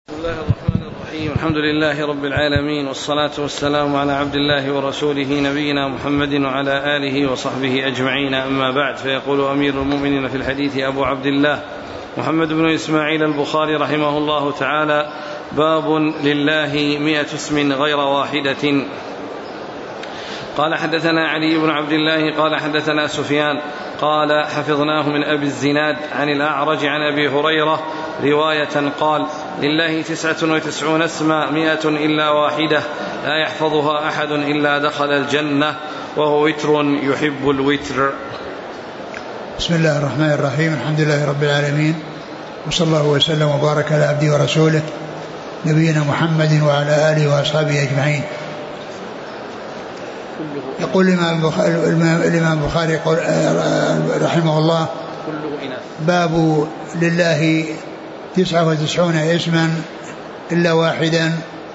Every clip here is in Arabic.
بسم الله الرحمن الرحيم. الحمد لله رب العالمين، والصلاة والسلام على عبد الله ورسوله نبينا محمد وعلى آله وصحبه أجمعين، أما بعد. فيقول أمير المؤمنين في الحديث أبو عبد الله محمد بن إسماعيل البخاري رحمه الله تعالى: باب لله 100 اسم غير واحدة. قال حدثنا علي بن عبد الله قال حدثنا سفيان قال حفظناه من أبي الزناد عن الأعرج عن أبي هريرة رواية قال: لله 99 اسما 100 إلا واحدة لا يحفظها أحد إلا دخل الجنة وهو وتر يحب الوتر. بسم الله الرحمن الرحيم. الحمد لله رب العالمين، وصلى الله وسلم وبارك على عبده ورسوله نبينا محمد وعلى آله وأصحابه أجمعين. يقول الإمام البخاري رحمه الله: باب لله 99 اسما إلا واحدا.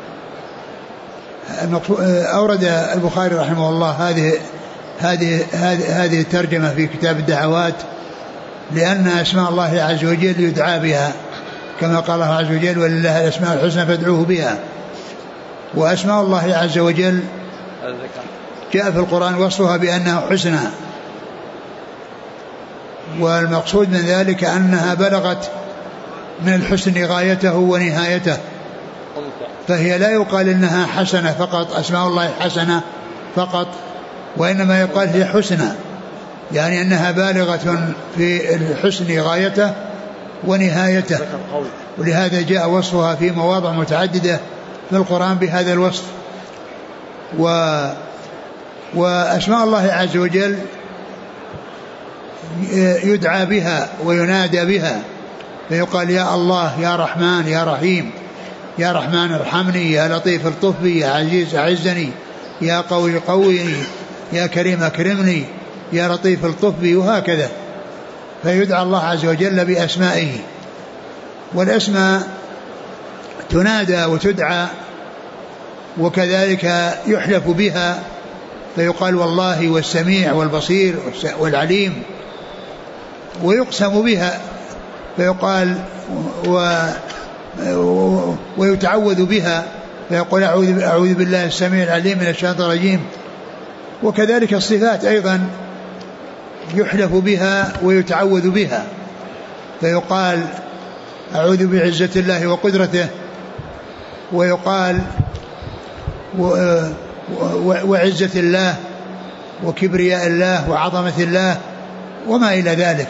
أورد البخاري رحمه الله هذه الترجمة في كتاب الدعوات، لأن أسماء الله عز وجل يدعى بها، كما قال الله عز وجل: ولله الأسماء الحسنى فادعوه بها. وأسماء الله عز وجل جاء في القرآن وصفها بأنها حسنى، والمقصود من ذلك أنها بلغت من الحسن غايته ونهايته، فهي لا يقال إنها حسنة فقط، أسماء الله حسنة فقط، وإنما يقال هي حسنى، يعني أنها بالغة في الحسن غايته ونهايته، ولهذا جاء وصفها في مواضع متعددة في القرآن بهذا الوصف. وأسماء الله عز وجل يدعى بها وينادى بها، فيقال: يا الله، يا رحمن، يا رحيم، يا رحمن ارحمني، يا لطيف الطف بي، يا عزيز أعزني، يا قوي قويني، يا كريم أكرمني، يا لطيف الطف بي، وهكذا. فيدعى الله عز وجل بأسمائه، والأسماء تنادى وتدعى، وكذلك يحلف بها، فيقال: والله والسميع والبصير والعليم، ويقسم بها، فيقال ويتعوذ بها، فيقول: أعوذ بالله السميع العليم من الشيطان الرجيم. وكذلك الصفات أيضا يحلف بها ويتعوذ بها، فيقال: أعوذ بعزة الله وقدرته، ويقال وعزة الله وكبرياء الله وعظمة الله وما إلى ذلك.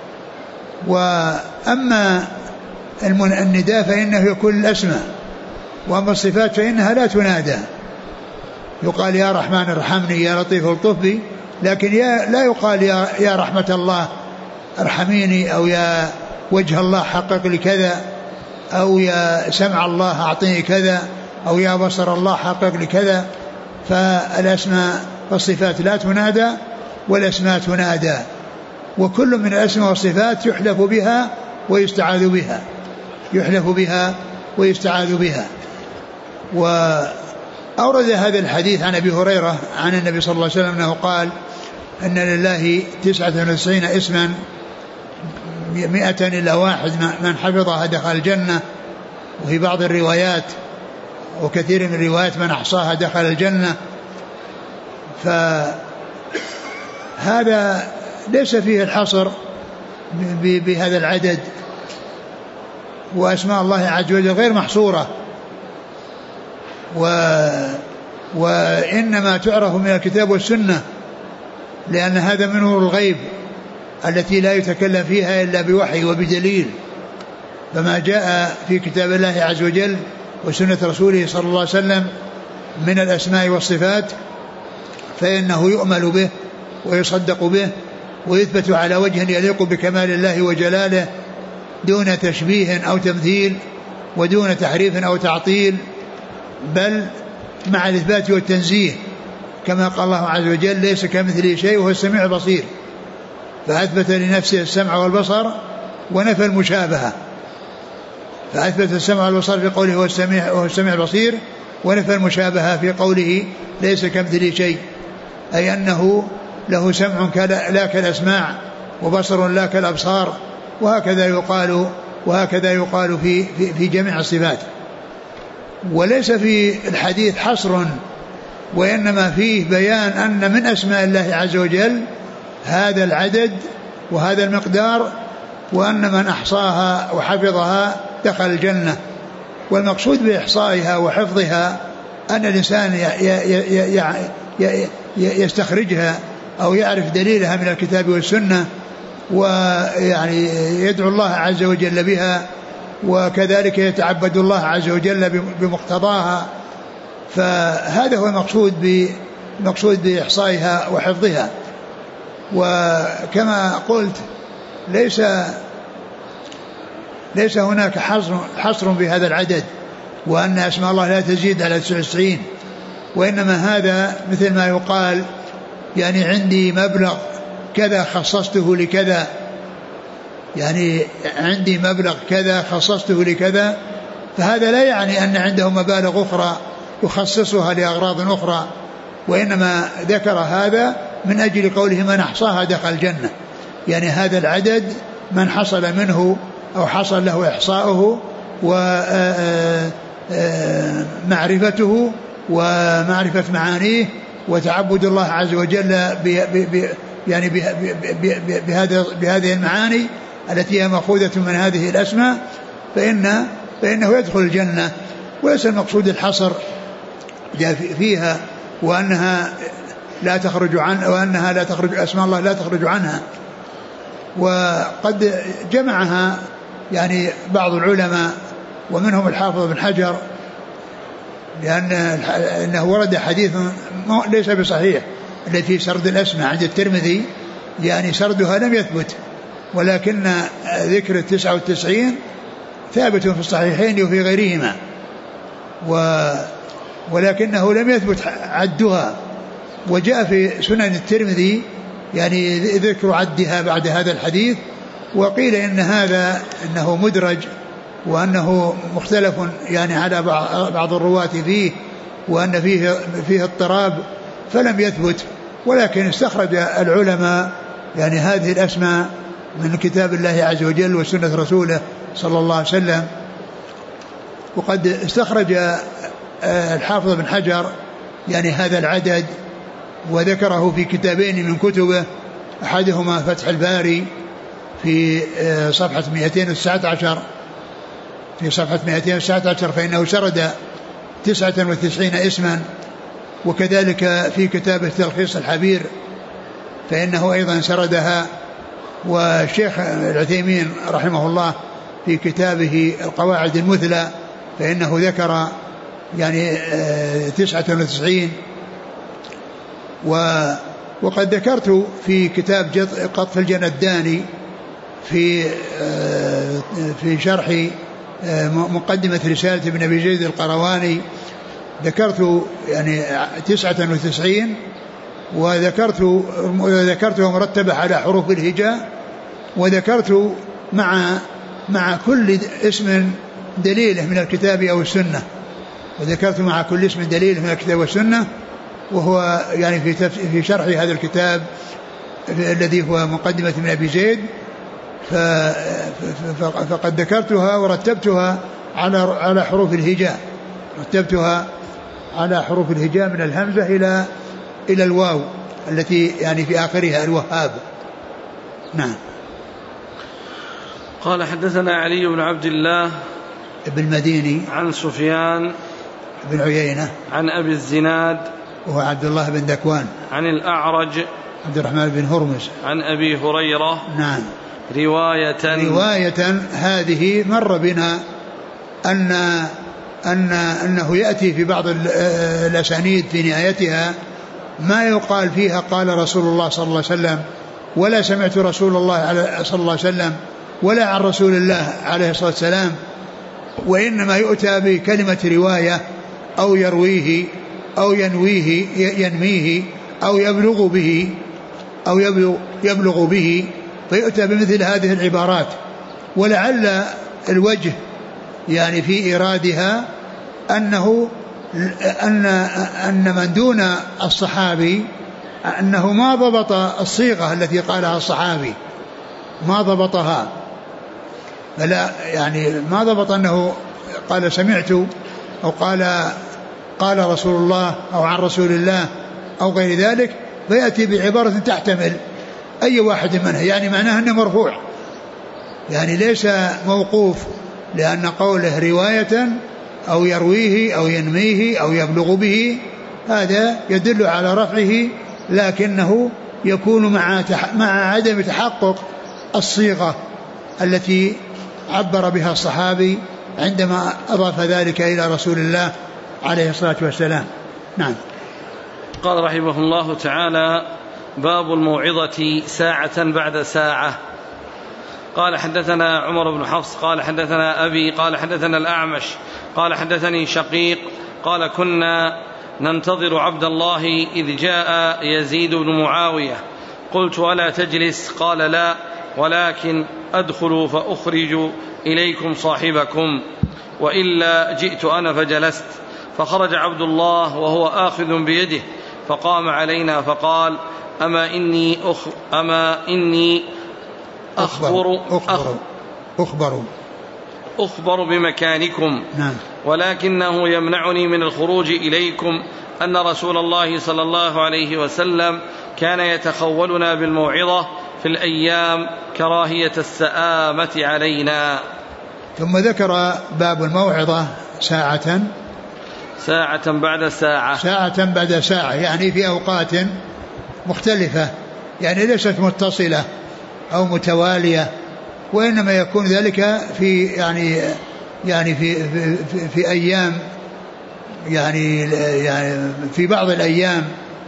وأما النداء فإنه يكون الأسماء، وأما الصفات فإنها لا تنادى، يقال: يا رحمن ارحمني، يا لطيف الطف بي، لكن لا يقال يا رحمة الله ارحميني، أو يا وجه الله حقق لي كذا، أو يا سمع الله أعطيني كذا، أو يا بصر الله حقق لي كذا. فالأسماء والصفات لا تنادى، والأسماء تنادى، وكل من الأسماء والصفات يحلف بها ويستعاذ بها، يحلف بها ويستعاذ بها. وأورد هذا الحديث عن أبي هريرة عن النبي صلى الله عليه وسلم أنه قال: أن لله 99 اسما 100 إلا واحد من حفظها دخل الجنة. وفي بعض الروايات وكثير من الروايات: من أحصاها دخل الجنة. فهذا ليس فيه الحصر بهذا العدد، وأسماء الله عز وجل غير محصورة، وإنما تعرف من الكتاب والسنة، لأن هذا من نور الغيب التي لا يتكلم فيها إلا بوحي وبدليل. فما جاء في كتاب الله عز وجل وسنة رسوله صلى الله عليه وسلم من الأسماء والصفات فإنه يؤمل به ويصدق به ويثبت على وجه يليق بكمال الله وجلاله، دون تشبيه أو تمثيل، ودون تحريف أو تعطيل، بل مع الإثبات والتنزيه، كما قال الله عز وجل: ليس كمثله شيء وهو السميع البصير. فأثبت لنفسه السمع والبصر ونفى المشابهة، فأثبت السمع والبصر في قوله هو السميع البصير، ونفى المشابهة في قوله ليس كمثله شيء، أي أنه له سمع لا كالأسماع، وبصر لا كالأبصار، وهكذا يقال وهكذا يقال في جميع الصفات. وليس في الحديث حصر، وإنما فيه بيان أن من أسماء الله عز وجل هذا العدد وهذا المقدار، وأن من أحصاها وحفظها دخل الجنة. والمقصود بإحصائها وحفظها أن الإنسان يستخرجها أو يعرف دليلها من الكتاب والسنة، ويعني يدعو الله عز وجل بها، وكذلك يتعبد الله عز وجل بمقتضاها. فهذا هو المقصود بإحصائها وحفظها. وكما قلت ليس هناك حصر بهذا العدد، وأن أسماء الله لا تزيد على 99، وإنما هذا مثل ما يقال يعني عندي مبلغ كذا خصصته لكذا، يعني عندي مبلغ كذا خصصته لكذا، فهذا لا يعني أن عنده مبالغ أخرى يخصصها لأغراض أخرى، وإنما ذكر هذا من أجل قوله من أحصاها دخل الجنة. يعني هذا العدد من حصل منه أو حصل له إحصاؤه ومعرفته ومعرفة معانيه وتعبد الله عز وجل يعني بهذه المعاني التي هي مأخوذة من هذه الأسماء، فإنه يدخل الجنة. وليس المقصود الحصر فيها وأنها لا تخرج أسماء الله لا تخرج عنها. وقد جمعها يعني بعض العلماء ومنهم الحافظ بن حجر، لأنه ورد حديث ليس بصحيح التي سرد الأسماء عند الترمذي، يعني سردها لم يثبت، ولكن ذكر 99 ثابت في الصحيحين وفي غيرهما، ولكنه لم يثبت عدها. وجاء في سنن الترمذي يعني ذكر عدها بعد هذا الحديث، وقيل إن هذا إنه مدرج وأنه مختلف يعني على بعض الرواة فيه، وأن فيه اضطراب فلم يثبت. ولكن استخرج العلماء يعني هذه الأسماء من كتاب الله عز وجل وسنة رسوله صلى الله عليه وسلم. وقد استخرج الحافظ بن حجر يعني هذا العدد وذكره في كتابين من كتبه، أحدهما فتح الباري في صفحة 219 فإنه سرد 99 اسما، وكذلك في كتابه تلخيص الحبير فإنه أيضا سردها. والشيخ العثيمين رحمه الله في كتابه القواعد المثلى فإنه ذكر يعني 99. وقد ذكرت في كتاب قطف الجنداني في شرح مقدمة رسالة ابن أبي زيد القرواني، ذكرت يعني 99 وذكرتها مرتبة على حروف الهجاء، وذكرت مع كل اسم دليله من الكتاب أو السنة، وذكرت مع كل اسم دليله من الكتاب والسنة، وهو يعني في شرح هذا الكتاب الذي هو مقدمة ابن أبي زيد. فقد ذكرتها ورتبتها على حروف الهجاء، رتبتها على حروف الهجاء من الهمزة إلى الواو التي يعني في آخرها الوهاب. نعم. قال حدثنا علي بن عبد الله ابن المديني عن سفيان بن عيينة عن أبي الزناد وهو عبد الله بن ذكوان عن الأعرج عبد الرحمن بن هرمز عن أبي هريرة. نعم. رواية هذه مر بنا أنه يأتي في بعض الأسانيد في نهايتها ما يقال فيها قال رسول الله صلى الله عليه وسلم، ولا سمعت رسول الله صلى الله عليه وسلم، ولا عن رسول الله عليه الصلاة والسلام، وإنما يؤتى بكلمة رواية أو يرويه أو ينميه أو يبلغ به فيؤتى بمثل هذه العبارات. ولعل الوجه يعني في إيرادها أن من دون الصحابي أنه ما ضبط الصيغة التي قالها الصحابي، ما ضبطها، فلا يعني ما ضبط أنه قال سمعت أو قال رسول الله أو عن رسول الله أو غير ذلك، فيأتي بعبارة تحتمل أي واحد منها، يعني معناها أنه مرفوع، يعني ليس موقوف، لأن قوله رواية أو يرويه أو ينميه أو يبلغ به هذا يدل على رفعه، لكنه يكون مع عدم تحقق الصيغة التي عبر بها الصحابي عندما أضاف ذلك إلى رسول الله عليه الصلاة والسلام. نعم. قال رحمه الله تعالى: باب الموعظة ساعة بعد ساعة. قال حدثنا عمر بن حفص قال حدثنا أبي قال حدثنا الأعمش قال حدثني شقيق قال كنا ننتظر عبد الله إذ جاء يزيد بن معاوية، قلت ألا تجلس؟ قال لا، ولكن أدخل فأخرج إليكم صاحبكم، وإلا جئت أنا فجلست. فخرج عبد الله وهو آخذ بيده فقام علينا فقال: أما إني أخبر بمكانكم. نعم. ولكنه يمنعني من الخروج إليكم أن رسول الله صلى الله عليه وسلم كان يتخولنا بالموعظة في الأيام كراهية السآمة علينا. ثم ذكر باب الموعظة ساعة بعد ساعة، يعني في أوقات مختلفة، يعني ليست متصلة أو متوالية، وإنما يكون ذلك في يعني في أيام، يعني في بعض الأيام.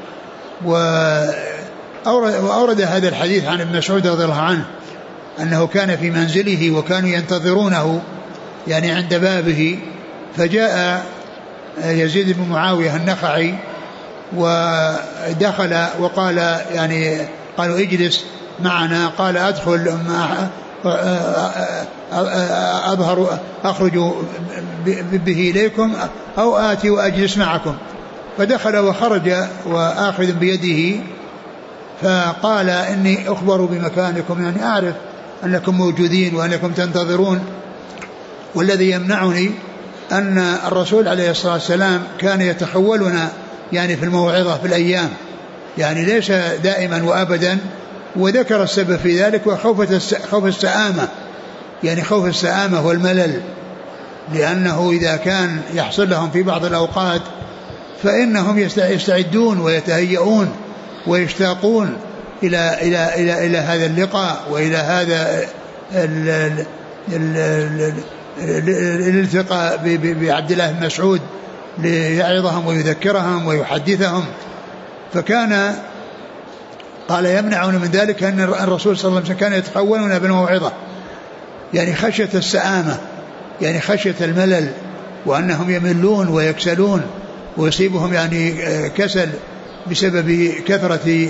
وأورد هذا الحديث عن ابن مسعود رضي الله عنه أنه كان في منزله وكانوا ينتظرونه يعني عند بابه، فجاء يزيد بن معاوية النخعي ودخل وقال يعني قالوا اجلس معنا، قال أدخل أخرج به إليكم أو آتي وأجلس معكم. فدخل وخرج وآخذ بيده، فقال إني أخبر بمكانكم، يعني أعرف أنكم موجودين وأنكم تنتظرون، والذي يمنعني أن الرسول عليه الصلاة والسلام كان يتخولنا يعني في الموعظة في الأيام، يعني ليس دائما وأبدا. وذكر السبب في ذلك وخوف السآمة، يعني خوف السآمة والملل، لأنه إذا كان يحصل لهم في بعض الأوقات فإنهم يستعدون ويتهيئون ويشتاقون إلى هذا اللقاء وإلى هذا الالتقاء بعبد الله بن مسعود ليعظهم ويذكرهم ويحدثهم. فكان قال يمنعون من ذلك أن الرسول صلى الله عليه وسلم كان يتخولون بالموعظة، يعني خشية السآمة، يعني خشية الملل، وأنهم يملون ويكسلون ويصيبهم يعني كسل بسبب كثرة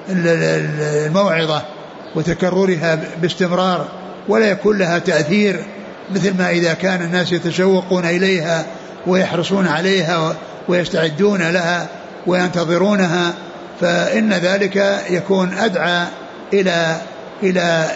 الموعظة وتكررها باستمرار، ولا يكون لها تأثير مثل ما إذا كان الناس يتشوقون إليها ويحرصون عليها ويستعدون لها وينتظرونها، فإن ذلك يكون أدعى إلى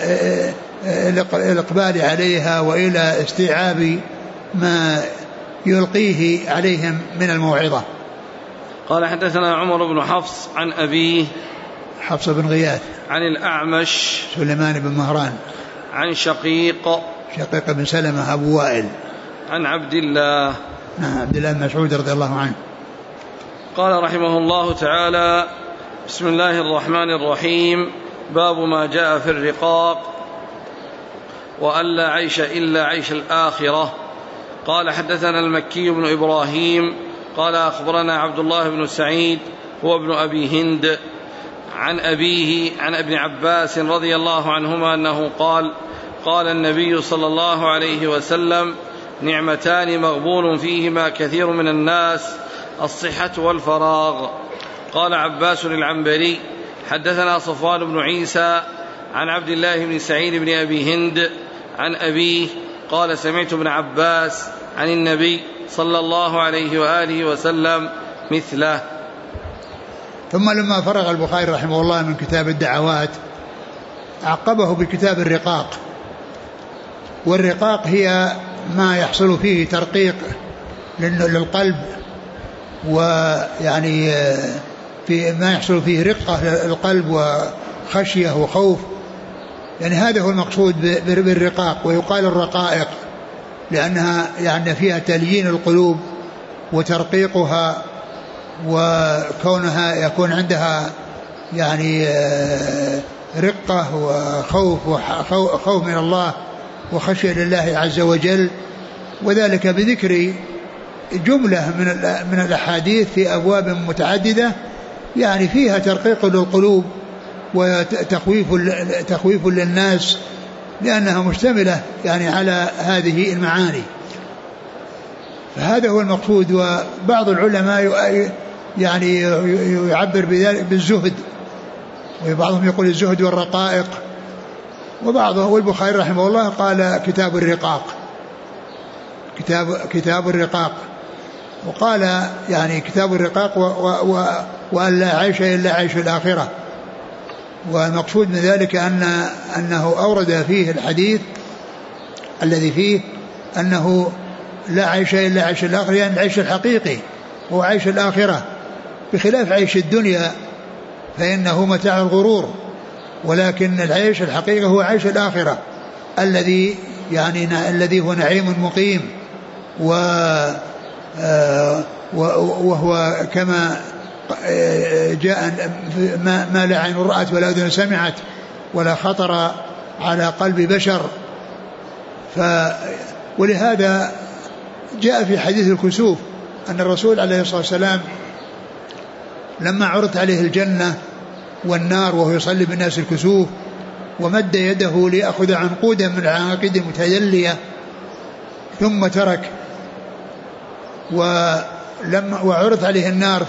الإقبال عليها وإلى استيعاب ما يلقيه عليهم من الموعظة. قال حدثنا عمر بن حفص عن أبيه حفص بن غياث عن الأعمش سليمان بن مهران عن شقيق بن سلمة أبو وائل عن عبد الله عبد الله بن مسعود رضي الله عنه. قال رحمه الله تعالى: بسم الله الرحمن الرحيم. باب ما جاء في الرقاق وأن لا عيش إلا عيش الآخرة. قال حدثنا المكي بن إبراهيم قال أخبرنا عبد الله بن سعيد هو ابن أبي هند عن أبيه عن ابن عباس رضي الله عنهما أنه قال: قال النبي صلى الله عليه وسلم: نعمتان مغبون فيهما كثير من الناس، الصحة والفراغ. قال عباس العنبري: حدثنا صفوان بن عيسى عن عبد الله بن سعيد بن أبي هند عن أبيه قال: سمعت ابن عباس عن النبي صلى الله عليه وآله وسلم مثله. ثم لما فرغ البخاري رحمه الله من كتاب الدعوات عقبه بكتاب الرقاق، والرقاق هي ما يحصل فيه ترقيق للقلب، ويعني في ما يحصل فيه رقة للقلب وخشية وخوف، يعني هذا هو المقصود بالرقاق. ويقال الرقائق لأنها يعني فيها تليين القلوب وترقيقها، وكونها يكون عندها يعني رقة وخوف من الله وخشية لله عز وجل. وذلك بذكر جملة من الأحاديث في أبواب متعددة يعني فيها ترقيق للقلوب وتخويف للناس، لأنها مشتملة يعني على هذه المعاني. فهذا هو المقصود. وبعض العلماء يعني يعبر بذلك بالزهد، وبعضهم يقول الزهد والرقائق، وبعضهم والبخاري رحمه الله قال كتاب الرقاق، كتاب الرقاق، وقال يعني كتاب الرقاق وأن لا عيش إلا عيش الآخرة. والمقصود من ذلك أنه أورد فيه الحديث الذي فيه أنه لا عيش إلا عيش الآخرة، يعني العيش الحقيقي هو عيش الآخرة، بخلاف عيش الدنيا فإنه متاع الغرور، ولكن العيش الحقيقي هو عيش الآخرة الذي يعني الذي هو نعيم مقيم، وهو كما جاء ما لا عين رأت ولا أذن سمعت ولا خطر على قلب بشر. ولهذا جاء في حديث الكسوف أن الرسول عليه الصلاة والسلام لما عرض عليه الجنة والنار وهو يصلي بالناس الكسوف ومد يده ليأخذ عنقودا من العناقيد المتجلية ثم ترك، وعرض عليه النار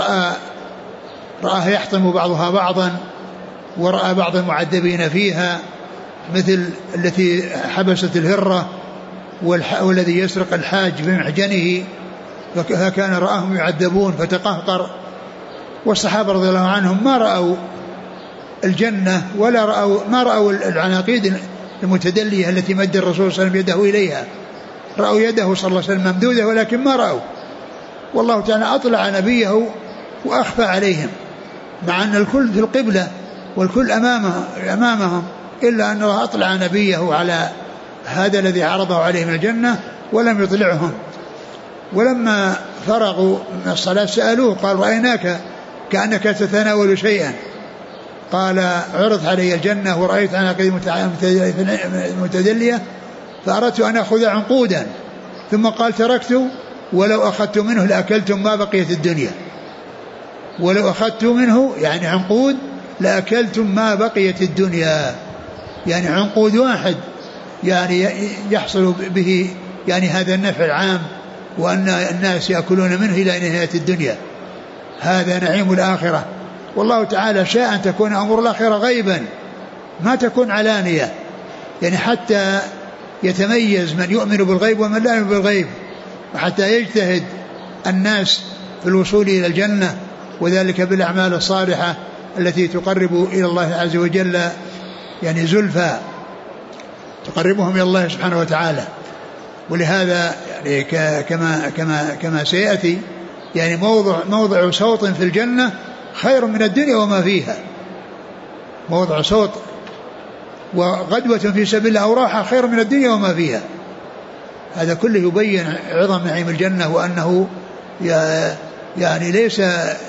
فرآها يحطم بعضها بعضا، ورأى بعض المعذبين فيها مثل التي حبست الهرة والذي يسرق الحاج بمحجنه، فكان رآهم يعذبون فتقهقر. والصحابة رضي الله عنهم ما رأوا الجنة ولا ما رأوا العناقيد المتدلية التي مد الرسول صلى الله عليه وسلم يده إليها، رأوا يده صلى الله عليه وسلم ممدودة ولكن ما رأوا. والله تعالى أطلع نبيه وأخفى عليهم، مع أن الكل في القبلة والكل أمامهم، إلا أن الله أطلع نبيه على هذا الذي عرضه عليه من الجنة ولم يطلعهم. ولما فرغوا من الصلاة سألوه قال رأيناك كأنك تتناول شيئا، قال عرض علي الجنة ورأيت عناقيد متدلية فأردت أن أخذ عنقودا، ثم قال تركت ولو أخذت منه لأكلتم ما بقيت الدنيا، ولو أخذت منه يعني عنقود لأكلتم ما بقيت الدنيا، يعني عنقود واحد يعني يحصل به يعني هذا النفع العام، وأن الناس يأكلون منه إلى نهاية الدنيا. هذا نعيم الآخرة. والله تعالى شاء أن تكون أمور الآخرة غيبا ما تكون علانية، يعني حتى يتميز من يؤمن بالغيب ومن لا يؤمن بالغيب، وحتى يجتهد الناس في الوصول إلى الجنة، وذلك بالأعمال الصالحة التي تقرب إلى الله عز وجل يعني زلفى تقربهم إلى الله سبحانه وتعالى. ولهذا يعني كما سيأتي يعني موضع صوت في الجنة خير من الدنيا وما فيها، موضع صوت وغدوة في سبيل الله أو راحة خير من الدنيا وما فيها. هذا كله يبين عظم نعيم الجنة، وأنه يعني ليس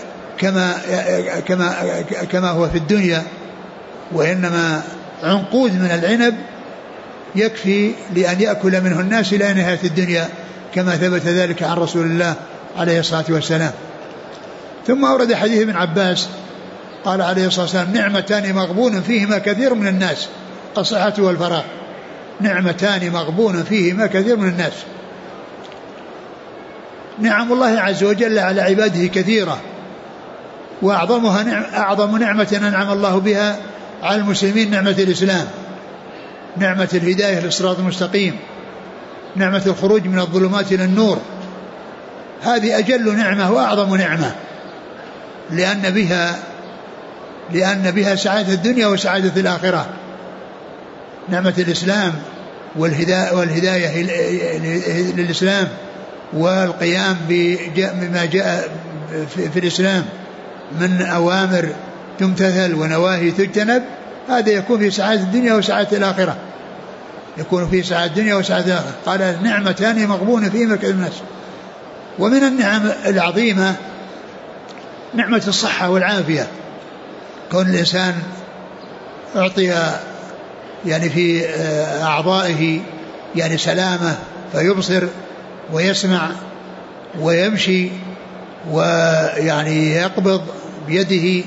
كما هو في الدنيا، وإنما عنقود من العنب يكفي لأن يأكل منه الناس إلى نهاية الدنيا، كما ثبت ذلك عن رسول الله عليه الصلاة والسلام. ثم أورد حديث ابن عباس قال عليه الصلاة والسلام نعمتان مغبون فيهما كثير من الناس، الصحة والفراغ، نعمتان مغبون فيهما كثير من الناس. نعم الله عز وجل على عباده كثيرة، أعظم نعمة أنعم الله بها على المسلمين نعمة الإسلام، نعمة الهداية للصراط المستقيم، نعمة الخروج من الظلمات إلى النور. هذه أجل نعمة وأعظم نعمة، لأن بها سعادة الدنيا وسعادة الآخرة. نعمة الإسلام والهداية للإسلام والقيام بما جاء في الإسلام من أوامر تمتثل ونواهي تجتنب، هذا يكون في سعادة الدنيا وسعادة الآخرة، يكون في سعادة الدنيا وسعادة الآخرة. قال نعمتان مغبون فيهما كثير من الناس. ومن النعم العظيمة نعمة الصحة والعافية، كون الإنسان أعطي يعني في أعضائه يعني سلامة، فيبصر ويسمع ويمشي ويعني يقبض بيده،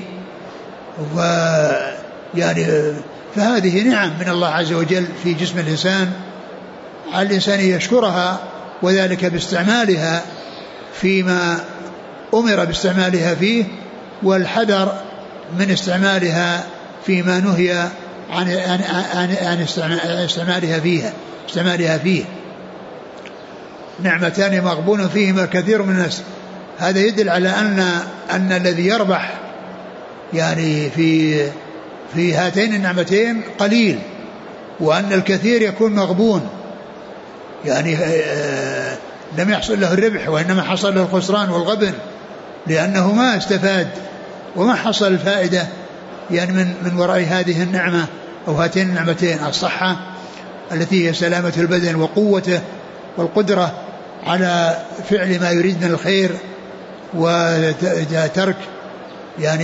ويعني فهذه نعم من الله عز وجل في جسم الإنسان، على الإنسان يشكرها، وذلك باستعمالها فيما أمر باستعمالها فيه، والحذر من استعمالها فيما نهي عن استعمالها فيه. نعمتان مغبون فيهما كثير من الناس. هذا يدل على أن الذي يربح يعني في هاتين النعمتين قليل، وأن الكثير يكون مغبون، يعني لم يحصل له الربح وإنما حصل له الخسران والغبن، لأنه ما استفاد وما حصل الفائدة يعني من وراء هذه النعمة أو هاتين النعمتين: الصحة التي هي سلامة البدن وقوته والقدرة على فعل ما يريد من الخير وترك يعني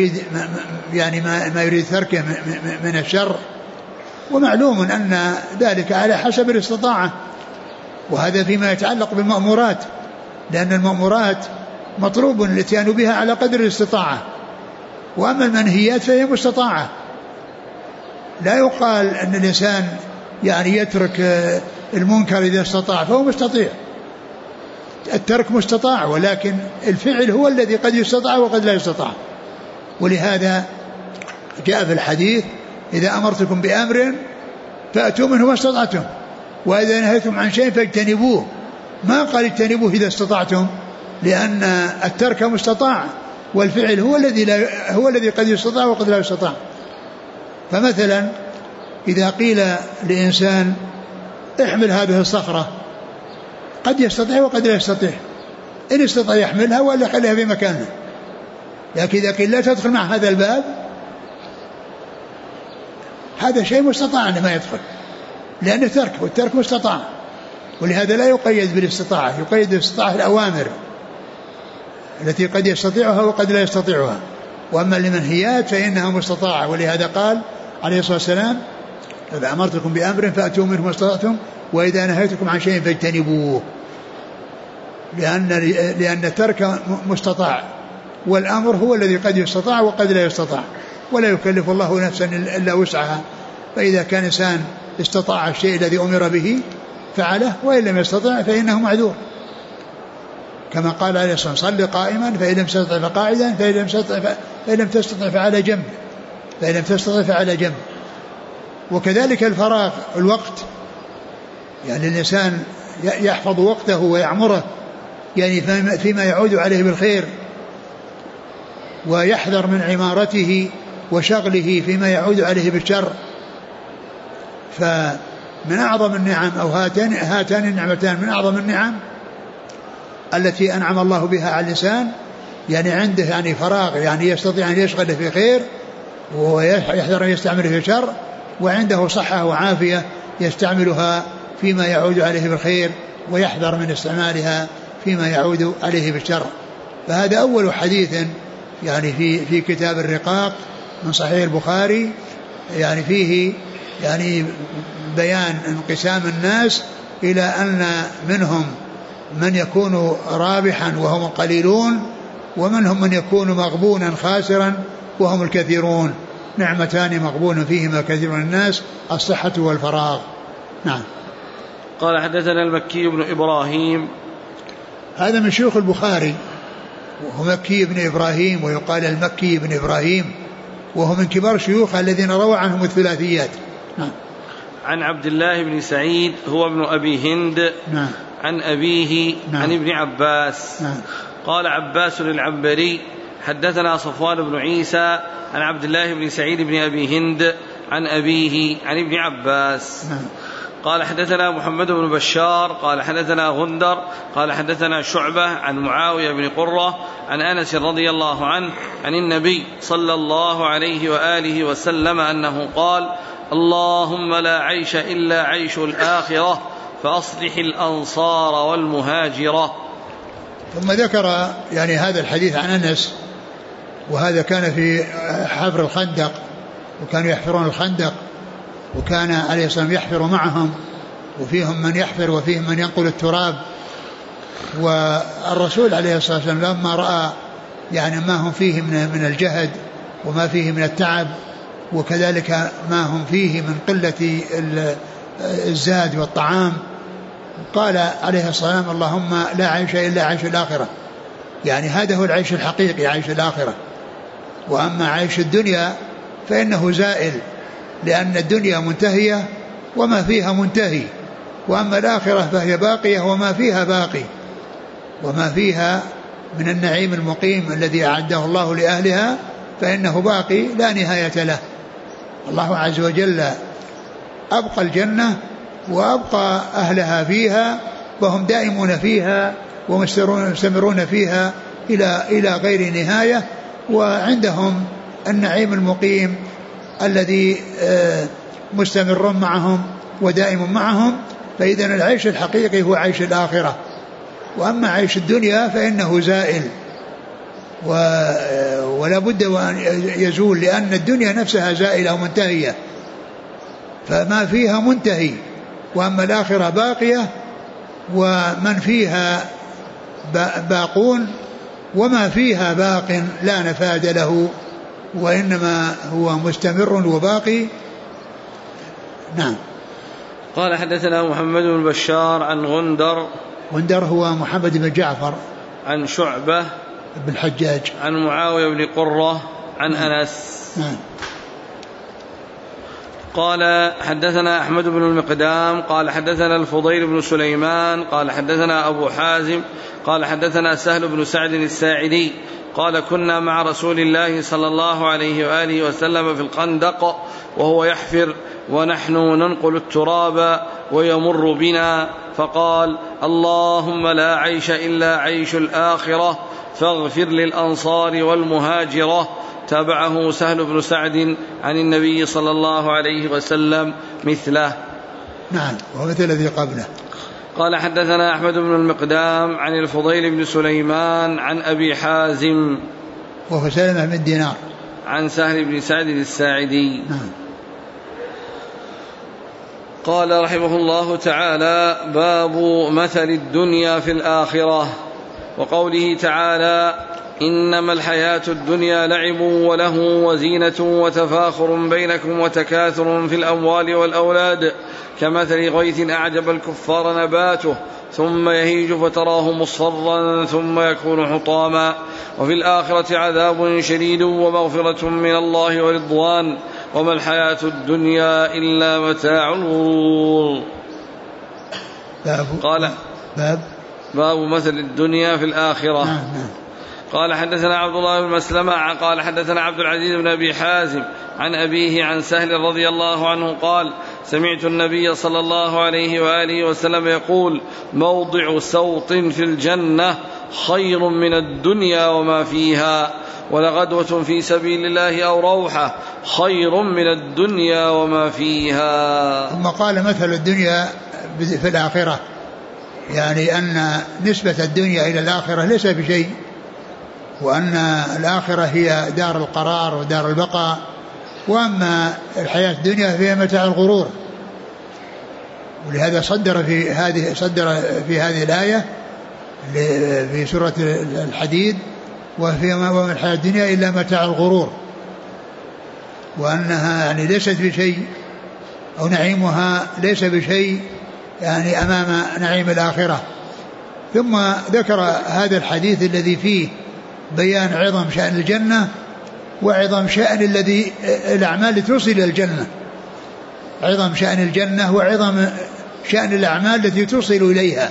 ما يريد تركه من الشر. ومعلوم أن ذلك على حسب الاستطاعة، وهذا فيما يتعلق بالمأمورات، لأن المأمورات مطلوب الاتيان بها على قدر الاستطاعة، وأما المنهيات فهي مستطاعة. لا يقال أن الإنسان يعني يترك المنكر إذا استطاع، فهو مستطيع، الترك مستطاع، ولكن الفعل هو الذي قد يستطاع وقد لا يستطاع. ولهذا جاء في الحديث: إذا أمرتكم بأمر فأتوا منه ما استطعتم، وإذا نهيتم عن شيء فاجتنبوه. ما قال اجتنبوه إذا استطعتم، لأن الترك مستطاع، والفعل هو الذي قد يستطاع وقد لا يستطاع. فمثلا إذا قيل لإنسان احمل هذه الصخرة، قد يستطيع وقد لا يستطيع، إن استطاع يحملها ولا خليها في مكانها. لكن إذا قيل لا تدخل مع هذا الباب، هذا شيء مستطاع أنه ما يدخل، لأنه ترك، والترك مستطاع. ولهذا لا يقيد بالاستطاعة، يقيد بالاستطاعة الأوامر التي قد يستطيعها وقد لا يستطيعها. وأما المنهيات فإنها مستطاعة. ولهذا قال عليه الصلاة والسلام: إذا أمرتكم بأمر فأتوا منه ما استطعتم، وإذا نهيتكم عن شيء فاجتنبوه. لأن الترك مستطاع، والأمر هو الذي قد يستطاع وقد لا يستطاع، ولا يكلف الله نفسا إلا وسعها. فإذا كان إنسان استطاع الشيء الذي أمر به فعله، وإن لم يستطع فإنه معذور، كما قال عليه الصلاة والسلام: صل قائما فإن لم تستطع فقاعدا فإن لم تستطع فعلى جنب. وكذلك الفراغ، الوقت، يعني الإنسان يحفظ وقته ويعمره يعني فيما يعود عليه بالخير، ويحذر من عمارته وشغله فيما يعود عليه بالشر. فمن أعظم النعم أو هاتان النعمتان من أعظم النعم التي أنعم الله بها على الإنسان، يعني عنده يعني فراغ، يعني يستطيع أن يشغله في خير ويحذر أن يستعمله في شر، وعنده صحة وعافية يستعملها فيما يعود عليه بالخير ويحذر من استعمالها فيما يعود عليه بالشر. فهذا أول حديث يعني في كتاب الرقاق من صحيح البخاري، يعني فيه يعني بيان انقسام الناس إلى أن منهم من يكون رابحا وهم قليلون، ومنهم من يكون مغبونا خاسرا وهم الكثيرون. نعمتان مغبون فيهما كثير من الناس: الصحة والفراغ. نعم. قال: حدثنا المكي بن إبراهيم. هذا من شيوخ البخاري، وهو مكي بن إبراهيم، ويقال المكي بن إبراهيم، وهو من كبار شيوخ الذين روى عنهم الثلاثيات. نعم. عن عبد الله بن سعيد هو ابن أبي هند. نعم. عن أبيه. نعم. عن ابن عباس. نعم. قال عباس العنبري: حدثنا صفوان بن عيسى عن عبد الله بن سعيد بن أبي هند عن أبيه عن ابن عباس. نعم. قال حدثنا محمد بن بشار قال حدثنا غندر قال حدثنا شعبة عن معاوية بن قرة عن أنس رضي الله عنه عن النبي صلى الله عليه وآله وسلم أنه قال: اللهم لا عيش إلا عيش الآخرة فأصلح الأنصار والمهاجرة. ثم ذكر يعني هذا الحديث عن أنس، وهذا كان في حفر الخندق، وكانوا يحفرون الخندق، وكان عليه الصلاة والسلام يحفر معهم، وفيهم من يحفر وفيهم من ينقل التراب. والرسول عليه الصلاة والسلام لما رأى يعني ما هم فيه من الجهد وما فيه من التعب، وكذلك ما هم فيه من قلة الزاد والطعام، قال عليه الصلاة والسلام: اللهم لا عيش إلا عيش الآخرة. يعني هذا هو العيش الحقيقي، عيش الآخرة. وأما عيش الدنيا فإنه زائل، لأن الدنيا منتهية وما فيها منتهي، وأما الآخرة فهي باقية وما فيها باقي، وما فيها من النعيم المقيم الذي أعده الله لأهلها فإنه باقي لا نهاية له. الله عز وجل أبقى الجنة وأبقى أهلها فيها، وهم دائمون فيها ومستمرون فيها إلى غير نهاية، وعندهم النعيم المقيم الذي مستمر معهم ودائم معهم. فإذن العيش الحقيقي هو عيش الآخرة، وأما عيش الدنيا فإنه زائل ولا بد أن يزول، لأن الدنيا نفسها زائلة ومنتهية، فما فيها منتهي، وأما الآخرة باقية ومن فيها باقون، وما فيها باق لا نفاد له، وإنما هو مستمر وباقي. نعم. قال حدثنا محمد بن بشار عن غندر هو محمد بن جعفر عن شعبة بن الحجاج عن معاوية بن قرة عن أنس. نعم. قال حدثنا أحمد بن المقدام قال حدثنا الفضيل بن سليمان قال حدثنا أبو حازم قال حدثنا سهل بن سعد الساعدي قال: كنا مع رسول الله صلى الله عليه وآله وسلم في الخندق وهو يحفر ونحن ننقل التراب ويمر بنا، فقال: اللهم لا عيش إلا عيش الآخرة فاغفر للأنصار والمهاجرة. تابعه سهل بن سعد عن النبي صلى الله عليه وسلم مثله. نعم، ومثل الذي قبله. قال حدثنا أحمد بن المقدام عن الفضيل بن سليمان عن أبي حازم وهو سلمة بن دينار عن سهل بن سعد الساعدي. نعم. قال رحمه الله تعالى: باب مثل الدنيا في الآخرة، وقوله تعالى: إنما الحياة الدنيا لعب وله وزينة وتفاخر بينكم وتكاثر في الأموال والأولاد كمثل غيث أعجب الكفار نباته ثم يهيج فتراه مصفرا ثم يكون حطاما، وفي الآخرة عذاب شديد ومغفرة من الله ورضوان، وما الحياة الدنيا إلا متاع الغرور. قال: باب مثل الدنيا في الآخرة. قال حدثنا عبد الله بن مسلمة قال حدثنا عبد العزيز بن أبي حازم عن أبيه عن سهل رضي الله عنه قال: سمعت النبي صلى الله عليه وآله وسلم يقول: موضع سوط في الجنة خير من الدنيا وما فيها، ولغدوة في سبيل الله أو روحة خير من الدنيا وما فيها. ثم قال: مثل الدنيا في الآخرة، يعني أن نسبة الدنيا إلى الآخرة ليس بشيء، وأن الآخرة هي دار القرار ودار البقاء، وأما الحياة الدنيا فيها متاع الغرور. ولهذا صدر في هذه الآية في سورة الحديد: وما الحياة الدنيا إلا متاع الغرور، وأنها يعني ليست بشيء، أو نعيمها ليس بشيء يعني أمام نعيم الآخرة. ثم ذكر هذا الحديث الذي فيه بيان عظم شأن الجنة وعظم شأن الأعمال توصل إلى الجنة، عظم شأن الجنة وعظم شأن الأعمال التي توصل إليها.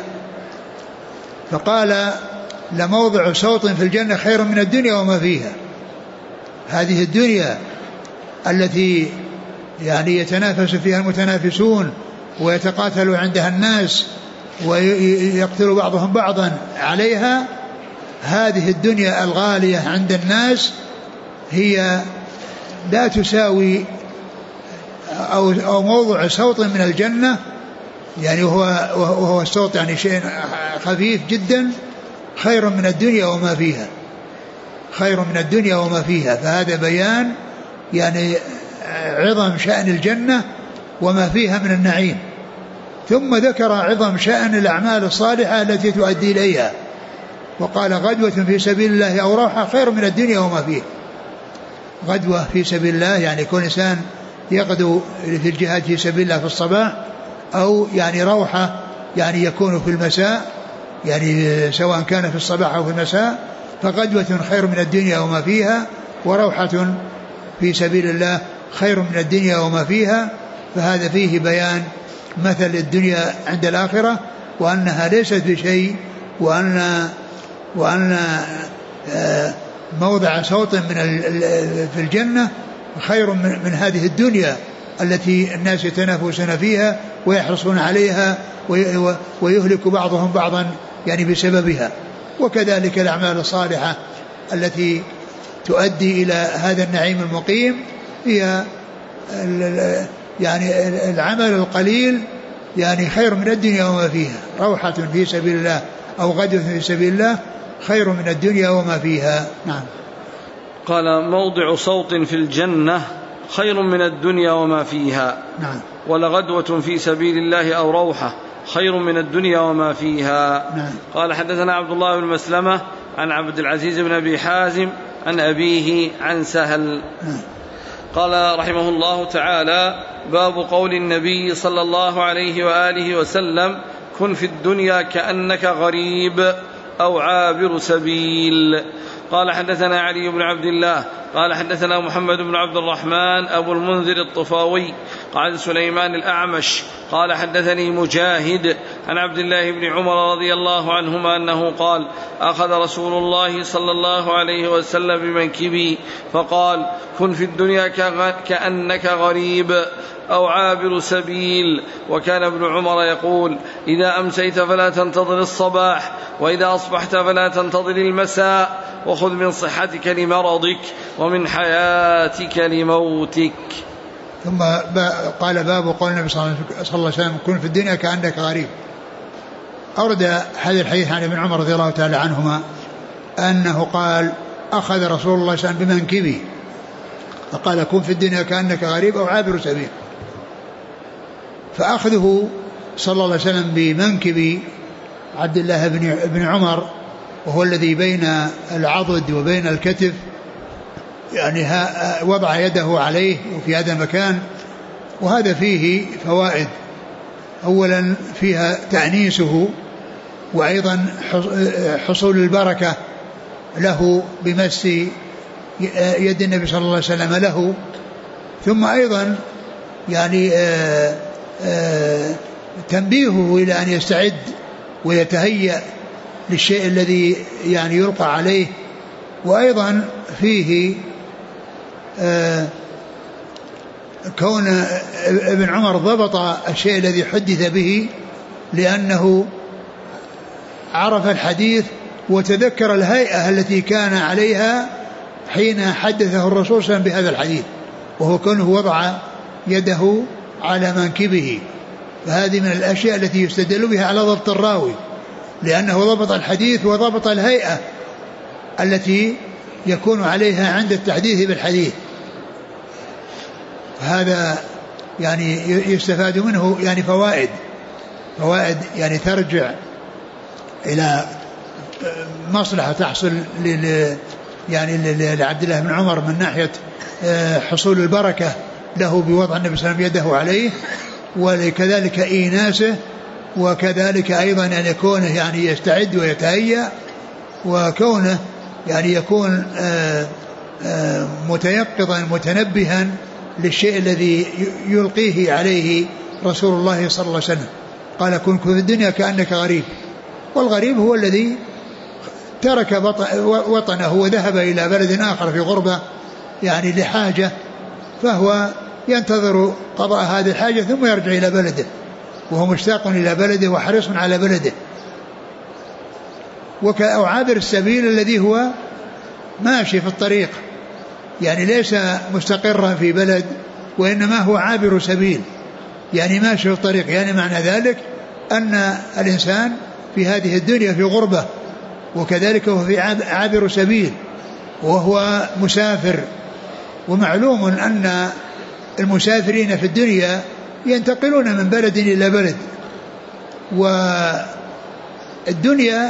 فقال: لموضع صوت في الجنة خير من الدنيا وما فيها. هذه الدنيا التي يعني يتنافس فيها المتنافسون ويتقاتل عندها الناس ويقتل بعضهم بعضا عليها، هذه الدنيا الغالية عند الناس هي لا تساوي أو موضع صوت من الجنة، يعني وهو الصوت يعني شيء خفيف جدا، خير من الدنيا وما فيها، خير من الدنيا وما فيها. فهذا بيان يعني عظم شأن الجنة وما فيها من النعيم. ثم ذكر عظم شأن الأعمال الصالحة التي تؤدي إليها، وقال غدوة في سبيل الله أو روحة خير من الدنيا وما فيها. غدوة في سبيل الله يعني كل إنسان يغدو في الجهاد في سبيل الله في الصباح، أو يعني روحة يعني يكون في المساء، يعني سواء كان في الصباح أو في المساء. فغدوة خير من الدنيا وما فيها، وروحة في سبيل الله خير من الدنيا وما فيها. فهذا فيه بيان مثل الدنيا عند الآخرة، وأنها ليست بشيء، وأن موضع صوت في الجنة خير من هذه الدنيا التي الناس يتنافسون فيها ويحرصون عليها ويهلك بعضهم بعضا يعني بسببها. وكذلك الأعمال الصالحة التي تؤدي إلى هذا النعيم المقيم هي يعني العمل القليل يعني خير من الدنيا وما فيها. روحة في سبيل الله أو غدوة في سبيل الله خير من الدنيا وما فيها. نعم. قال موضع صوت في الجنة خير من الدنيا وما فيها. نعم. ولغدوة في سبيل الله أو روحة خير من الدنيا وما فيها. نعم. قال حدثنا عبد الله بن مسلمة عن عبد العزيز بن أبي حازم عن أبيه عن سهل. نعم. قال رحمه الله تعالى: باب قول النبي صلى الله عليه وآله وسلم: كن في الدنيا كأنك غريب أو عابر سبيل. قال حدثنا علي بن عبد الله قال حدثنا محمد بن عبد الرحمن أبو المنذر الطفاوي قال سليمان الأعمش قال حدثني مجاهد عن عبد الله بن عمر رضي الله عنهما أنه قال: أخذ رسول الله صلى الله عليه وسلم بمنكبي فقال: كن في الدنيا كأنك غريب أو عابر سبيل. وكان ابن عمر يقول: إذا أمسيت فلا تنتظر الصباح، وإذا أصبحت فلا تنتظر المساء، وخذ من صحتك لمرضك ومن حياتك لموتك. ثم قال: باب قول النبي صلى الله عليه وسلم: كن في الدنيا كأنك غريب. أورد هذا الحديث عن ابن عمر رضي الله تعالى عنهما أنه قال: أخذ رسول الله صلى الله عليه وسلم بمنكبي فقال: كن في الدنيا كأنك غريب أو عابر سبيل. فأخذه صلى الله عليه وسلم بمنكب عبد الله بن عمر، وهو الذي بين العضد وبين الكتف، يعني وضع يده عليه وفي هذا المكان. وهذا فيه فوائد: أولا فيها تأنيسه، وأيضا حصول البركة له بمس يد النبي صلى الله عليه وسلم له. ثم أيضا يعني تنبيهه إلى أن يستعد ويتهيأ للشيء الذي يعني يلقى عليه. وأيضا فيه كون ابن عمر ضبط الشيء الذي حدث به، لأنه عرف الحديث وتذكر الهيئة التي كان عليها حين حدثه الرسول صلى الله عليه وسلم بهذا الحديث، وهو كونه وضع يده على منكبه. فهذه من الأشياء التي يستدل بها على ضبط الراوي، لأنه ضبط الحديث وضبط الهيئة التي يكون عليها عند التحديث بالحديث. هذا يعني يستفاد منه يعني فوائد يعني ترجع إلى مصلحة تحصل يعني لعبد الله بن عمر من ناحية حصول البركة له بوضع النبي صلى الله عليه وسلم يده عليه، وكذلك إيناسه، وكذلك أيضا أن يكونه يعني يستعد ويتهيأ، وكونه يعني يكون متيقظا متنبها للشيء الذي يلقيه عليه رسول الله صلى الله عليه وسلم. قال: كن في الدنيا كأنك غريب. والغريب هو الذي ترك وطنه وذهب إلى بلد آخر في غربة يعني لحاجة، فهو ينتظر قضاء هذه الحاجة ثم يرجع إلى بلده. وهو مشتاق إلى بلده وحريص على بلده. أو عابر السبيل الذي هو ماشي في الطريق، يعني ليس مستقرا في بلد وإنما هو عابر سبيل، يعني ماشي في الطريق. يعني معنى ذلك أن الإنسان في هذه الدنيا في غربة، وكذلك هو في عابر سبيل وهو مسافر. ومعلوم أن المسافرين في الدنيا ينتقلون من بلد إلى بلد، والدنيا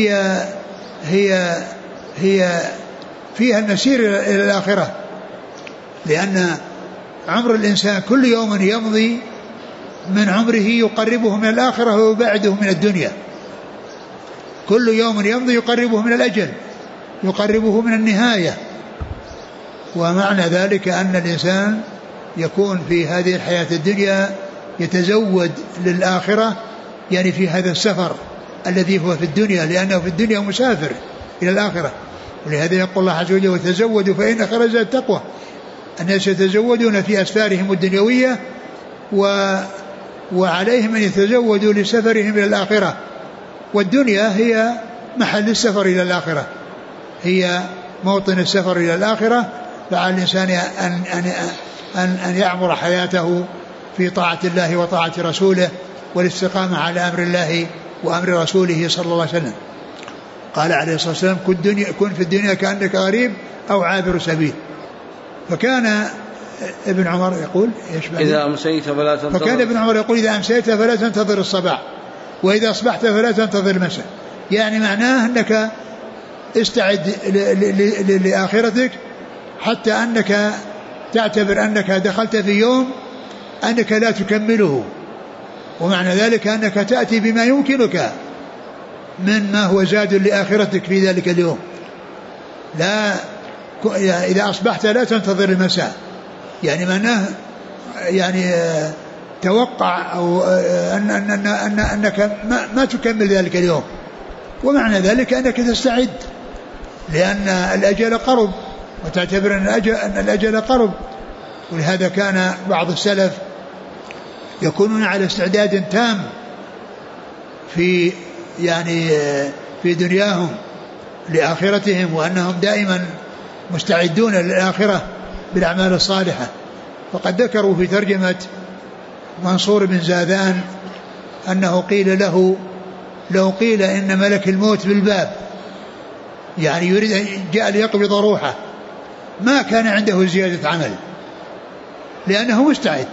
هي فيها المسير إلى الآخرة، لأن عمر الإنسان كل يوم يمضي من عمره يقربه من الآخرة ويبعده من الدنيا. كل يوم يمضي يقربه من الأجل، يقربه من النهاية. ومعنى ذلك أن الإنسان يكون في هذه الحياة الدنيا يتزود للآخرة، يعني في هذا السفر الذي هو في الدنيا، لأنه في الدنيا مسافر إلى الآخرة. ولهذا يقول الله عز وجل: وتزودوا فإن خير الزاد التقوى. الناس يتزودون في أسفارهم الدنيوية وعليهم أن يتزودوا لسفرهم إلى الآخرة. والدنيا هي محل السفر إلى الآخرة، هي موطن السفر إلى الآخرة. فعلى الإنسان أن يعمر حياته في طاعة الله وطاعة رسوله والاستقامة على أمر الله وأمر رسوله صلى الله عليه وسلم. قال عليه الصلاة والسلام: كن في الدنيا كأنك غريب أو عابر سبيل. فكان ابن عمر يقول إذا أمسيت فلا تنتظر، فكان ابن عمر يقول: إذا أمسيت فلا تنتظر الصباح، وإذا أصبحت فلا تنتظر المساء. يعني معناه أنك استعد لآخرتك، حتى أنك تعتبر أنك دخلت في يوم أنك لا تكمله، ومعنى ذلك أنك تأتي بما يمكنك من ما هو زاد لآخرتك في ذلك اليوم. لا، إذا أصبحت لا تنتظر المساء، يعني معناه يعني توقع أو أنك ما تكمل ذلك اليوم. ومعنى ذلك أنك تستعد، لأن الأجل قرب، وتعتبر أن الأجل قرب. ولهذا كان بعض السلف يكونون على استعداد تام في دنياهم لآخرتهم، وأنهم دائما مستعدون للآخرة بالأعمال الصالحة. وقد ذكروا في ترجمة منصور بن زاذان أنه قيل له: لو قيل إن ملك الموت بالباب، يعني يريد أن جاء ليقبض روحه، ما كان عنده زيادة عمل، لأنه مستعد.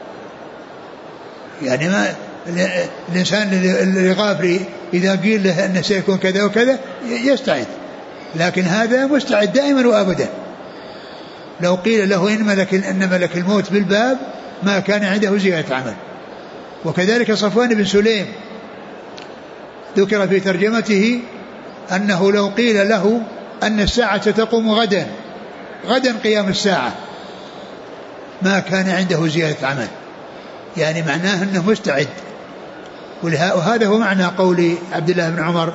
يعني ما الإنسان اللي إذا قيل له أنه سيكون كذا وكذا يستعد، لكن هذا مستعد دائما وأبدا. لو قيل له إن ملك الموت بالباب ما كان عنده زيادة عمل. وكذلك صفوان بن سليم ذكر في ترجمته أنه لو قيل له أن الساعة تقوم غدا قيام الساعة ما كان عنده زيادة عمل، يعني معناه أنه مستعد. وهذا هو معنى قول عبد الله بن عمر: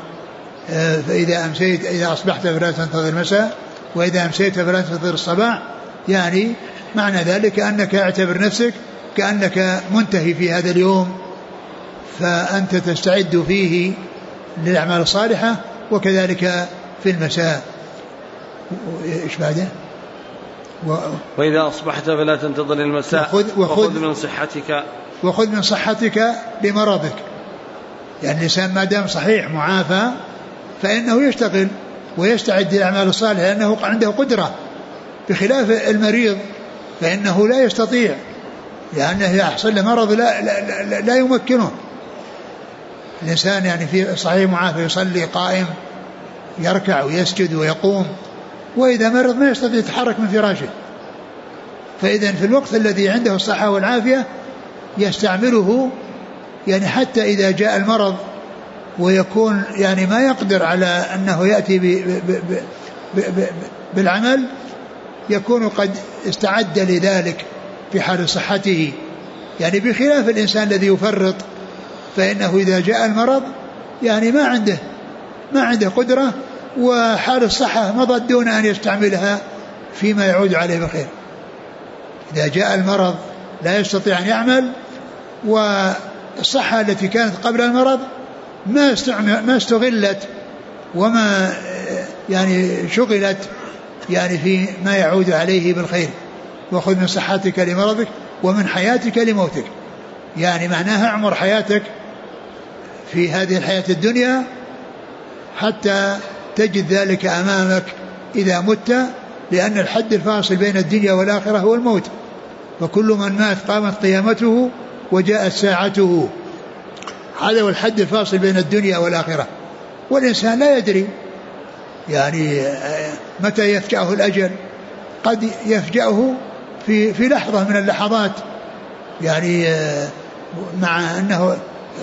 إذا أصبحت فلا تنتظر المساء، وإذا أمسيت فلا تنتظر الصباح. يعني معنى ذلك أنك اعتبر نفسك كأنك منتهي في هذا اليوم، فأنت تستعد فيه للأعمال الصالحة، وكذلك في المساء. إيش بعده؟ وإذا أصبحت فلا تنتظر المساء وخذ من صحتك لمرضك. يعني الإنسان ما دام صحيح معافى فإنه يشتغل ويستعد للأعمال الصالحة، لأنه عنده قدرة، بخلاف المريض فإنه لا يستطيع، لأنه يحصل له مرض لا يمكنه. الإنسان يعني في صحيح معافى يصلي قائم، يركع ويسجد ويقوم، وإذا مرض ما يستطيع يتحرك من فراشه. فإذا في الوقت الذي عنده الصحة والعافية يستعمله، يعني حتى إذا جاء المرض ويكون يعني ما يقدر على أنه يأتي بالعمل، يكون قد استعد لذلك في حال صحته. يعني بخلاف الإنسان الذي يفرط، فإنه إذا جاء المرض يعني ما عنده قدرة، وحال الصحة مضت دون أن يستعملها فيما يعود عليه بخير. إذا جاء المرض لا يستطيع أن يعمل، الصحة التي كانت قبل المرض ما استغلت وما يعني شغلت يعني في ما يعود عليه بالخير. وخذ من صحتك لمرضك ومن حياتك لموتك، يعني معناها اعمر حياتك في هذه الحياة الدنيا حتى تجد ذلك أمامك إذا مت، لأن الحد الفاصل بين الدنيا والآخرة هو الموت، وكل من مات قامت قيامته وجاءت ساعته. هذا هو الحد الفاصل بين الدنيا والآخرة، والإنسان لا يدري يعني متى يفجأه الأجل. قد يفجأه في لحظة من اللحظات، يعني مع أنه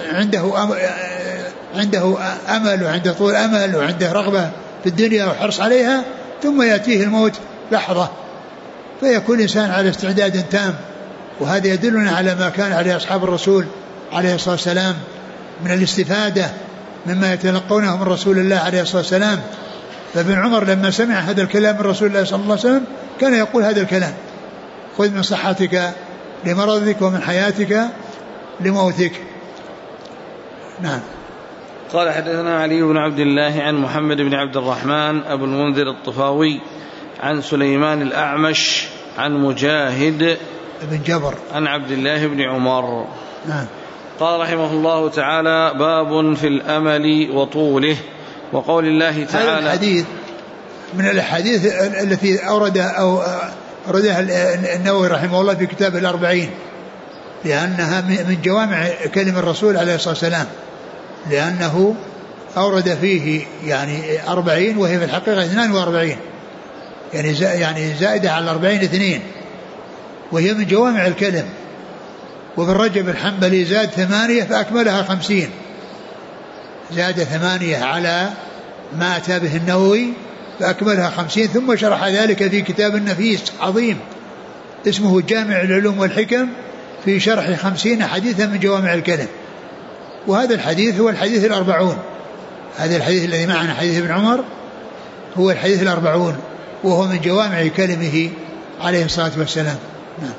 عنده أمل وعنده طول أمل وعنده رغبة في الدنيا وحرص عليها، ثم يأتيه الموت لحظة فيكون الإنسان على استعداد تام. وهذا يدلنا على ما كان عليه أصحاب الرسول عليه الصلاة والسلام من الاستفادة مما يتلقونه من رسول الله عليه الصلاة والسلام. فابن عمر لما سمع هذا الكلام من رسول الله صلى الله عليه وسلم كان يقول هذا الكلام: خذ من صحتك لمرضك ومن حياتك لموتك. نعم. قال حدثنا علي بن عبد الله عن محمد بن عبد الرحمن أبو المنذر الطفاوي عن سليمان الأعمش عن مجاهد بن جبر عن عبد الله بن عمر. نعم. قال رحمه الله تعالى: باب في الأمل وطوله. وقول الله تعالى، هذا الحديث من الحديث التي أوردها النووي رحمه الله في كتاب الأربعين، لأنها من جوامع كلم الرسول عليه الصلاة والسلام، لأنه أورد فيه يعني 40 وهي في الحقيقة 42، يعني زائدة على 40 2، وهي من جوامع الكلم. وابن رجب الحنبلي زاد 8 فأكملها 50، زاد 8 على ما أتى به النووي فأكملها 50، ثم شرح ذلك في كتاب نفيس عظيم اسمه جامع العلوم والحكم في شرح 50 حديثا من جوامع الكلم. وهذا الحديث هو الحديث 40. هذا الحديث الذي معنا حديث ابن عمر هو الحديث 40، وهو من جوامع كلمه عليه الصلاة والسلام. نعم.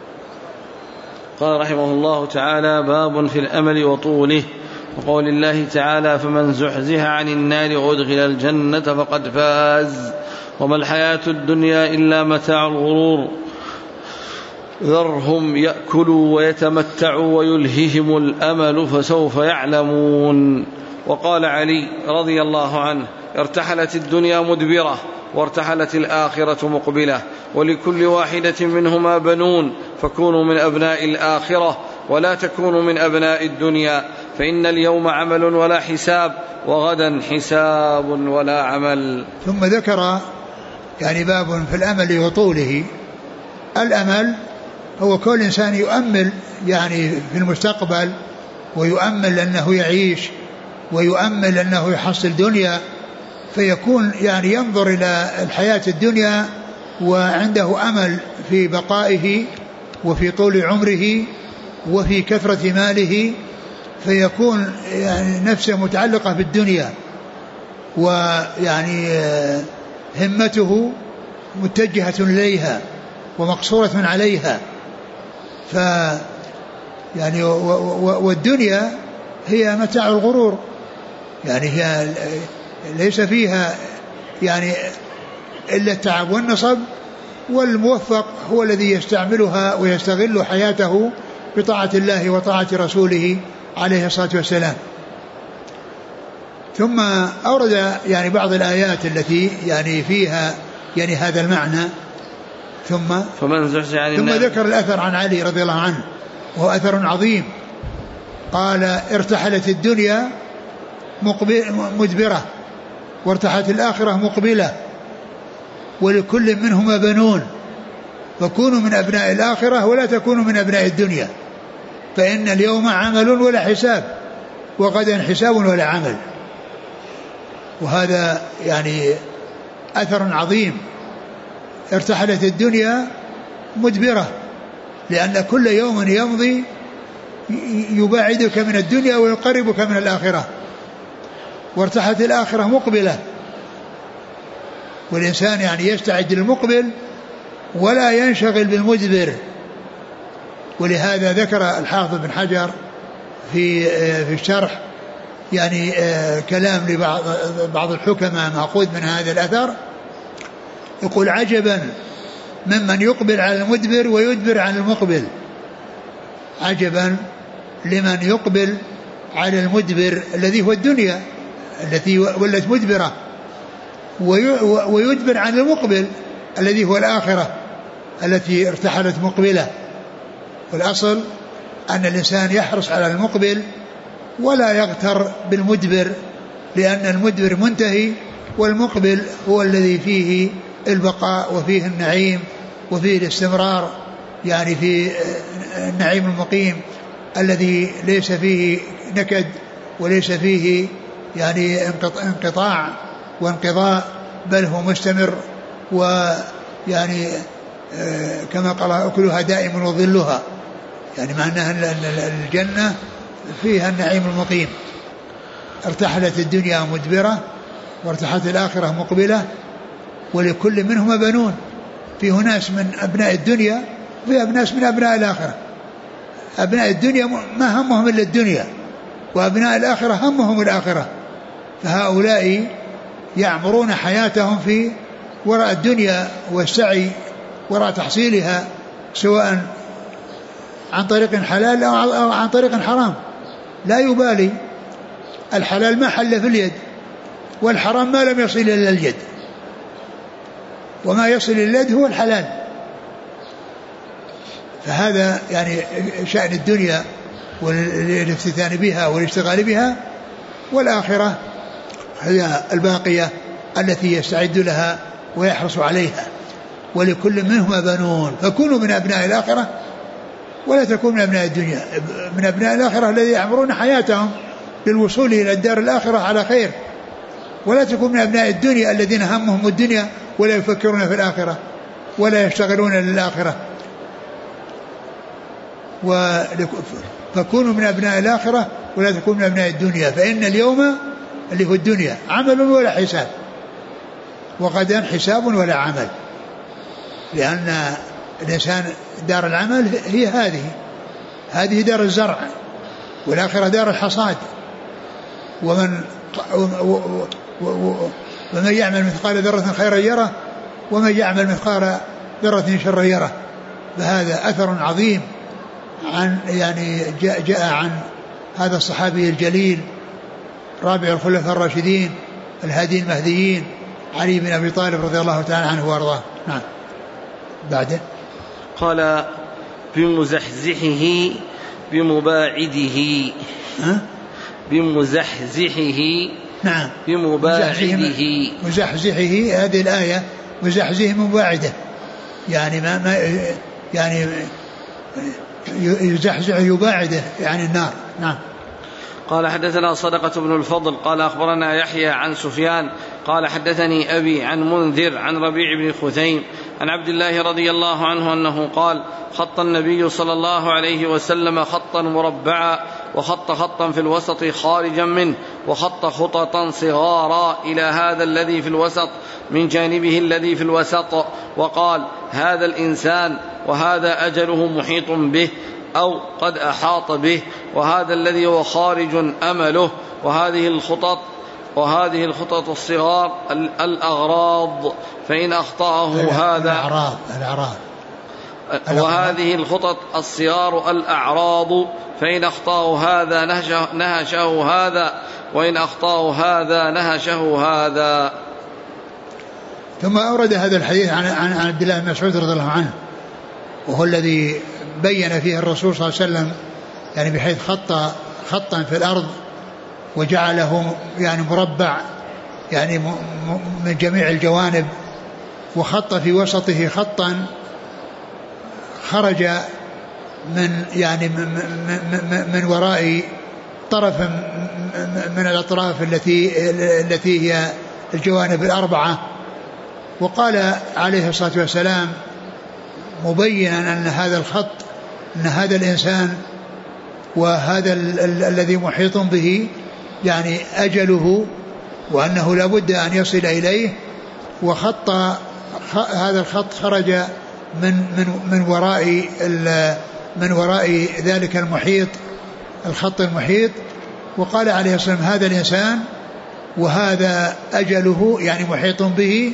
قال رحمه الله تعالى: باب في الأمل وطوله. وقول الله تعالى: فمن زحزح عن النار وأدخل الجنة فقد فاز وما الحياة الدنيا إلا متاع الغرور ذرهم يأكلوا ويتمتعوا ويلههم الأمل فسوف يعلمون. وقال علي رضي الله عنه: ارتحلت الدنيا مدبرة وارتحلت الآخرة مقبلة، ولكل واحدة منهما بنون، فكونوا من أبناء الآخرة ولا تكونوا من أبناء الدنيا، فإن اليوم عمل ولا حساب وغدا حساب ولا عمل. ثم ذكر يعني باب في الأمل وطوله. الأمل هو كل إنسان يؤمل يعني في المستقبل، ويؤمل أنه يعيش، ويؤمل أنه يحصل دنيا، فيكون يعني ينظر إلى الحياة الدنيا وعنده أمل في بقائه وفي طول عمره وفي كثرة ماله، فيكون يعني نفسه متعلقة بالدنيا، ويعني همته متجهة إليها ومقصورة عليها. يعني والدنيا هي متاع الغرور، يعني هي ليس فيها يعني إلا التعب والنصب، والموفق هو الذي يستعملها ويستغل حياته بطاعة الله وطاعة رسوله عليه الصلاة والسلام. ثم أورد يعني بعض الآيات التي يعني فيها يعني هذا المعنى. ثم ذكر الأثر عن علي رضي الله عنه، وهو أثر عظيم. قال: ارتحلت الدنيا مدبرة وارتحلت الآخرة مقبلة، ولكل منهما بنون، فكونوا من أبناء الآخرة ولا تكونوا من أبناء الدنيا، فإن اليوم عمل ولا حساب وغدا حساب ولا عمل. وهذا يعني أثر عظيم. ارتحلت الدنيا مدبرة، لأن كل يوم يمضي يباعدك من الدنيا ويقربك من الآخرة. وارتحلت الآخرة مقبلة، والإنسان يعني يستعد للمقبل ولا ينشغل بالمدبر. ولهذا ذكر الحافظ بن حجر في الشرح يعني كلام لبعض الحكماء مأخوذ من هذا الأثر، يقول: عجبا ممن يقبل على المدبر ويدبر عن المقبل. عجبا لمن يقبل على المدبر الذي هو الدنيا التي ولت مدبرة، ويدبر عن المقبل الذي هو الآخرة التي ارتحلت مقبلة. والأصل أن الإنسان يحرص على المقبل ولا يغتر بالمدبر، لأن المدبر منتهي والمقبل هو الذي فيه البقاء وفيه النعيم وفيه الاستمرار، يعني في النعيم المقيم الذي ليس فيه نكد وليس فيه يعني انقطاع وانقضاء، بل هو مستمر، ويعني كما قال: أكلها دائم وظلها، يعني معناها أن الجنة فيها النعيم المقيم. ارتحلت الدنيا مدبرة وارتحلت الآخرة مقبلة، ولكل منهما بنون، فيه ناس من أبناء الدنيا وفيه ناس من أبناء الآخرة. أبناء الدنيا ما همهم إلا الدنيا، وأبناء الآخرة همهم الآخرة، فهؤلاء يعمرون حياتهم في وراء الدنيا والسعي وراء تحصيلها، سواء عن طريق حلال أو عن طريق حرام، لا يبالي. الحلال ما حل في اليد، والحرام ما لم يصل إلى اليد، وما يصل إلى اليد هو الحلال. فهذا يعني شأن الدنيا والافتتان بها والاشتغال بها، والآخرة هي الباقية التي يستعد لها ويحرص عليها. ولكل منهما بنون، فكونوا من أبناء الآخرة ولا تكونوا من أبناء الدنيا، من أبناء الآخرة الذين يعمرون حياتهم للوصول إلى الدار الآخرة على خير، ولا تكون من أبناء الدنيا الذين همهم الدنيا ولا يفكرون في الآخرة ولا يشتغلون للآخرة. فكونوا من أبناء الآخرة ولا تكونوا من أبناء الدنيا، فإن اليوم اللي هو الدنيا عمل ولا حساب، وغدا حساب ولا عمل، لأن الإنسان دار العمل هي هذه دار الزرع، والآخرة دار الحصاد. ومن يعمل مثقال ذرة خيرا يره، ومن يعمل مثقال ذرة شرا يره. فهذا أثر عظيم عن يعني جاء عن هذا الصحابي الجليل رابع الخلفاء الراشدين الهادي المهديين علي بن أبي طالب رضي الله تعالى عنه وارضاه. نعم. بعده قال: بمزحزحه بمباعده. بمزحزحه. نعم. بمباعده. مزحزحه، هذه الآية مزحزحه مباعده، يعني ما يعني يزحزح يباعده يعني النار. نعم. قال: حدثنا صدقة بن الفضل قال أخبرنا يحيى عن سفيان قال: حدثني أبي عن منذر عن ربيع بن خثيم عن عبد الله رضي الله عنه أنه قال: خط النبي صلى الله عليه وسلم خطا مربعا، وخط خطا في الوسط خارجا منه، وخط خططا صغارا إلى هذا الذي في الوسط من جانبه الذي في الوسط، وقال: هذا الإنسان وهذا أجله محيط به أو قد أحاط به، وهذا الذي هو خارج أمله، وهذه الخطط الصغار الأغراض، فإن أخطأه هذا وهذه الخطط الصغار الأعراض، فإن أخطأه هذا نهشه هذا، وإن أخطأه هذا نهشه هذا. ثم أورد هذا الحديث عن عبد الله بن مسعود رضي الله عنه، وهو الذي بين فيه الرسول صلى الله عليه وسلم يعني بحيث خطا في الأرض وجعله يعني مربع يعني من جميع الجوانب، وخط في وسطه خطا خرج من يعني من وراء طرف من الأطراف التي هي الجوانب الأربعة. وقال عليه الصلاة والسلام مبينا أن هذا الخط، أن هذا الإنسان وهذا الذي محيط به يعني أجله، وأنه لا بد أن يصل إليه، وخط هذا الخط خرج من وراء ذلك المحيط الخط المحيط. وقال عليه الصلاة والسلام هذا الإنسان وهذا أجله يعني محيط به،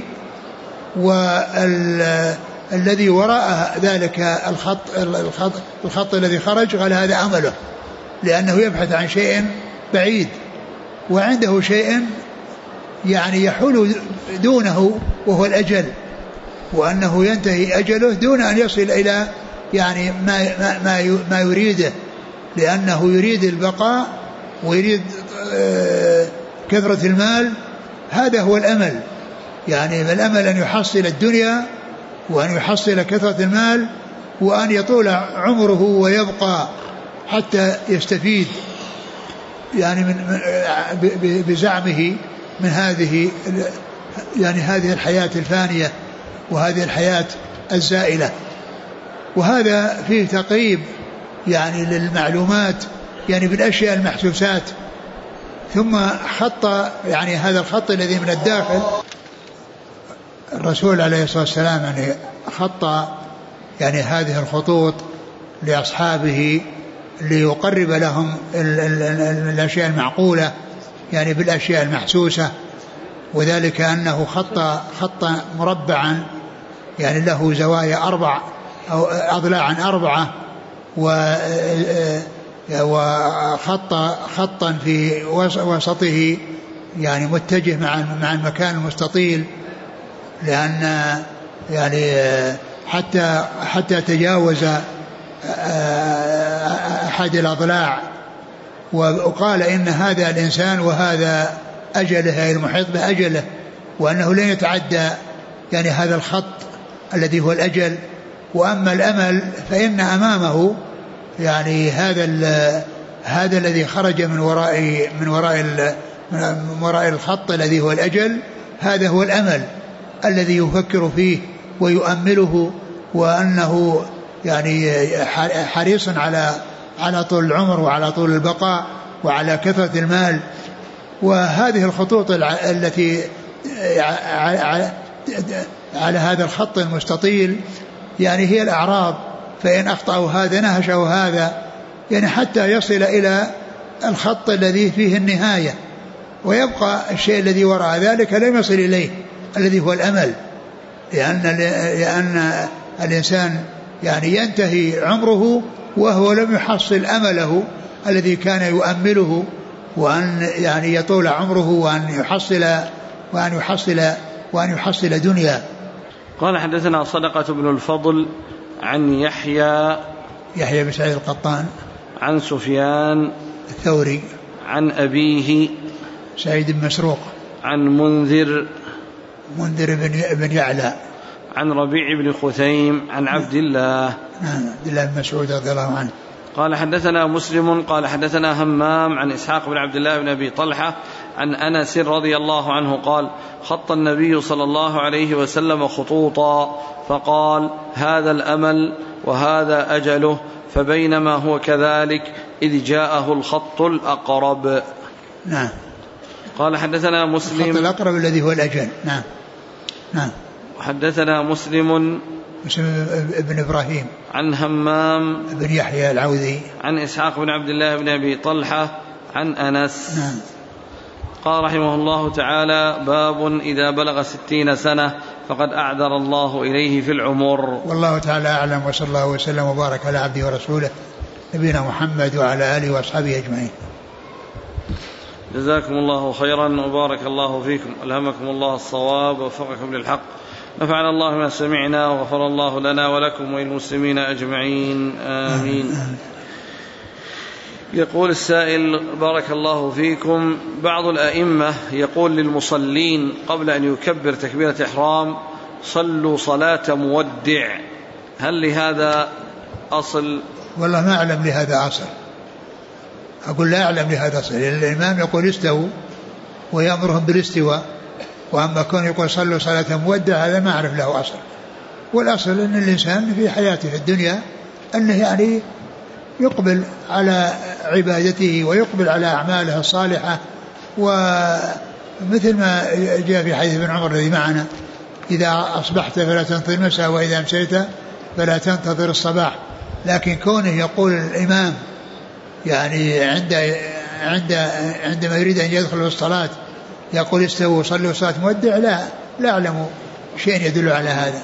والذي وراء ذلك الخط الذي خرج قال هذا أمله، لأنه يبحث عن شيء بعيد وعنده شيء يعني يحول دونه وهو الأجل، وأنه ينتهي أجله دون أن يصل إلى يعني ما يريده، لأنه يريد البقاء ويريد كثرة المال. هذا هو الأمل، يعني الأمل أن يحصل الدنيا وأن يحصل كثرة المال وأن يطول عمره ويبقى حتى يستفيد يعني بزعمه من هذه يعني هذه الحياة الفانية وهذه الحياة الزائلة. وهذا فيه تقريب يعني للمعلومات يعني بالأشياء المحسوسات. ثم خط يعني هذا الخط الذي من الداخل، الرسول عليه الصلاة والسلام يعني خط يعني هذه الخطوط لأصحابه ليقرب لهم الأشياء المعقولة يعني بالأشياء المحسوسة، وذلك أنه خط مربعا يعني له زوايا 4 أو أضلاعا 4، وخطا في وسطه يعني متجه مع المكان المستطيل، لأن يعني حتى تجاوز أحد الأضلاع. وقال إن هذا الإنسان وهذا أجله المحيط بأجله، وأنه لن يتعدى يعني هذا الخط الذي هو الأجل. وأما الأمل فإن أمامه يعني هذا الذي خرج من وراء الخط الذي هو الأجل، هذا هو الأمل الذي يفكر فيه ويؤمله، وأنه يعني حريص على طول العمر وعلى طول البقاء وعلى كثرة المال. وهذه الخطوط التي على هذا الخط المستطيل يعني هي الأعراض، فإن أخطأوا هذا نهشه هذا يعني حتى يصل إلى الخط الذي فيه النهاية، ويبقى الشيء الذي وراء ذلك لم يصل إليه الذي هو الأمل، لأن الإنسان يعني ينتهي عمره وهو لم يحصل أمله الذي كان يؤمله، وأن يعني يطول عمره وأن يحصل دنيا. قال حدثنا صدقة بن الفضل عن يحيى بن سعيد القطان عن سفيان الثوري عن أبيه سعيد بن مسروق عن منذر بن يعلى عن ربيع بن خثيم عن عبد الله بن مسعود رضي الله عنه. قال حدثنا مسلم قال حدثنا همام عن إسحاق بن عبد الله بن أبي طلحة عن أنس رضي الله عنه قال خط النبي صلى الله عليه وسلم خطوطا فقال هذا الأمل وهذا أجله، فبينما هو كذلك إذ جاءه الخط الأقرب. نعم. قال حدثنا مسلم الخط الأقرب الذي هو الأجل. نعم. حدثنا مسلم ابن إبراهيم عن همام بن يحيى العوذي عن إسحاق بن عبد الله بن أبي طلحة عن أنس. نعم. قال رحمه الله تعالى باب إذا بلغ 60 سنة فقد أعذر الله إليه في العمر. والله تعالى أعلم، وصلى الله وسلم وبارك على عبده ورسوله نبينا محمد وعلى آله وأصحابه أجمعين. جزاكم الله خيرا وبارك الله فيكم، ألهمكم الله الصواب ووفقكم للحق، نفعنا الله ما سمعنا وغفر الله لنا ولكم وللمسلمين أجمعين آمين. يقول السائل بارك الله فيكم، بعض الأئمة يقول للمصلين قبل أن يكبر تكبيرة إحرام صلوا صلاة مودع، هل لهذا أصل؟ والله ما أعلم لهذا أصل، أقول لا أعلم لهذا أصل. الإمام يقول استووا ويأمرهم بالاستواء، وأما كون يقول صلوا صلاة مودع هذا ما أعرف له أصل. والأصل أن الإنسان في حياته في الدنيا أنه يعني يقبل على عبادته ويقبل على أعماله الصالحة، ومثل ما جاء في حديث ابن عمر الذي معنا إذا أصبحت فلا تنتظر المساء وإذا أمسيت فلا تنتظر الصباح. لكن كونه يقول الإمام يعني عندما يريد أن يدخل في الصلاة يقول استووا صلوا صلاة مودع؟ لا أعلم شيء يدل على هذا.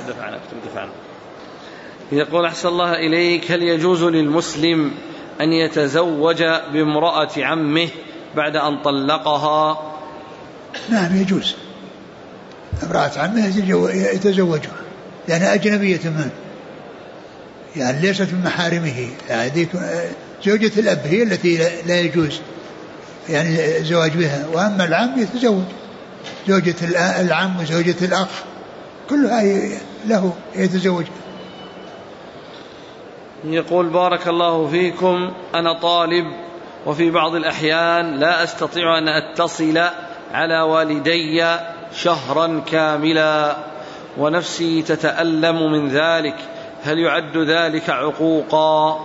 يقول أحسن الله إليك: هل يجوز للمسلم أن يتزوج بامرأة عمه بعد أن طلقها؟ نعم يجوز، امرأة عمه يتزوجها لأنها أجنبية منه، يعني ليست من محارمه. هذه زوجة الأب هي التي لا يجوز يعني الزواج بها، وأما العم يتزوج زوجة العم وزوجة الأخ كلها له يتزوج. يقول: بارك الله فيكم، أنا طالب وفي بعض الأحيان لا أستطيع أن أتصل على والدي شهرا كاملا ونفسي تتألم من ذلك، هل يعد ذلك عقوقا؟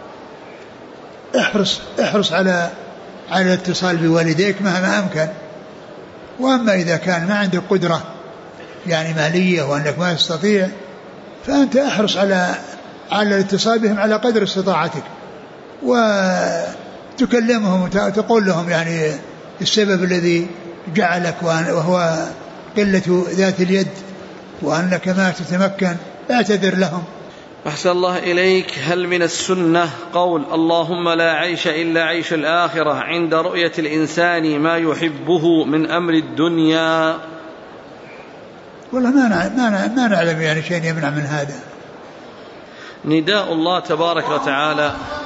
احرص على الاتصال بوالديك مهما أمكن، وأما إذا كان ما عندك قدرة يعني مالية وأنك ما تستطيع فأنت احرص على الاتصال بهم على قدر استطاعتك، وتكلمهم وتقول لهم يعني السبب الذي جعلك، وهو قلة ذات اليد، وأنك ما تتمكن اعتذر لهم. أحسن الله إليك: هل من السنة قول اللهم لا عيش إلا عيش الآخرة عند رؤية الإنسان ما يحبه من أمر الدنيا؟ والله ما نعلم يعني شيء يمنع من هذا. نداء الله تبارك وتعالى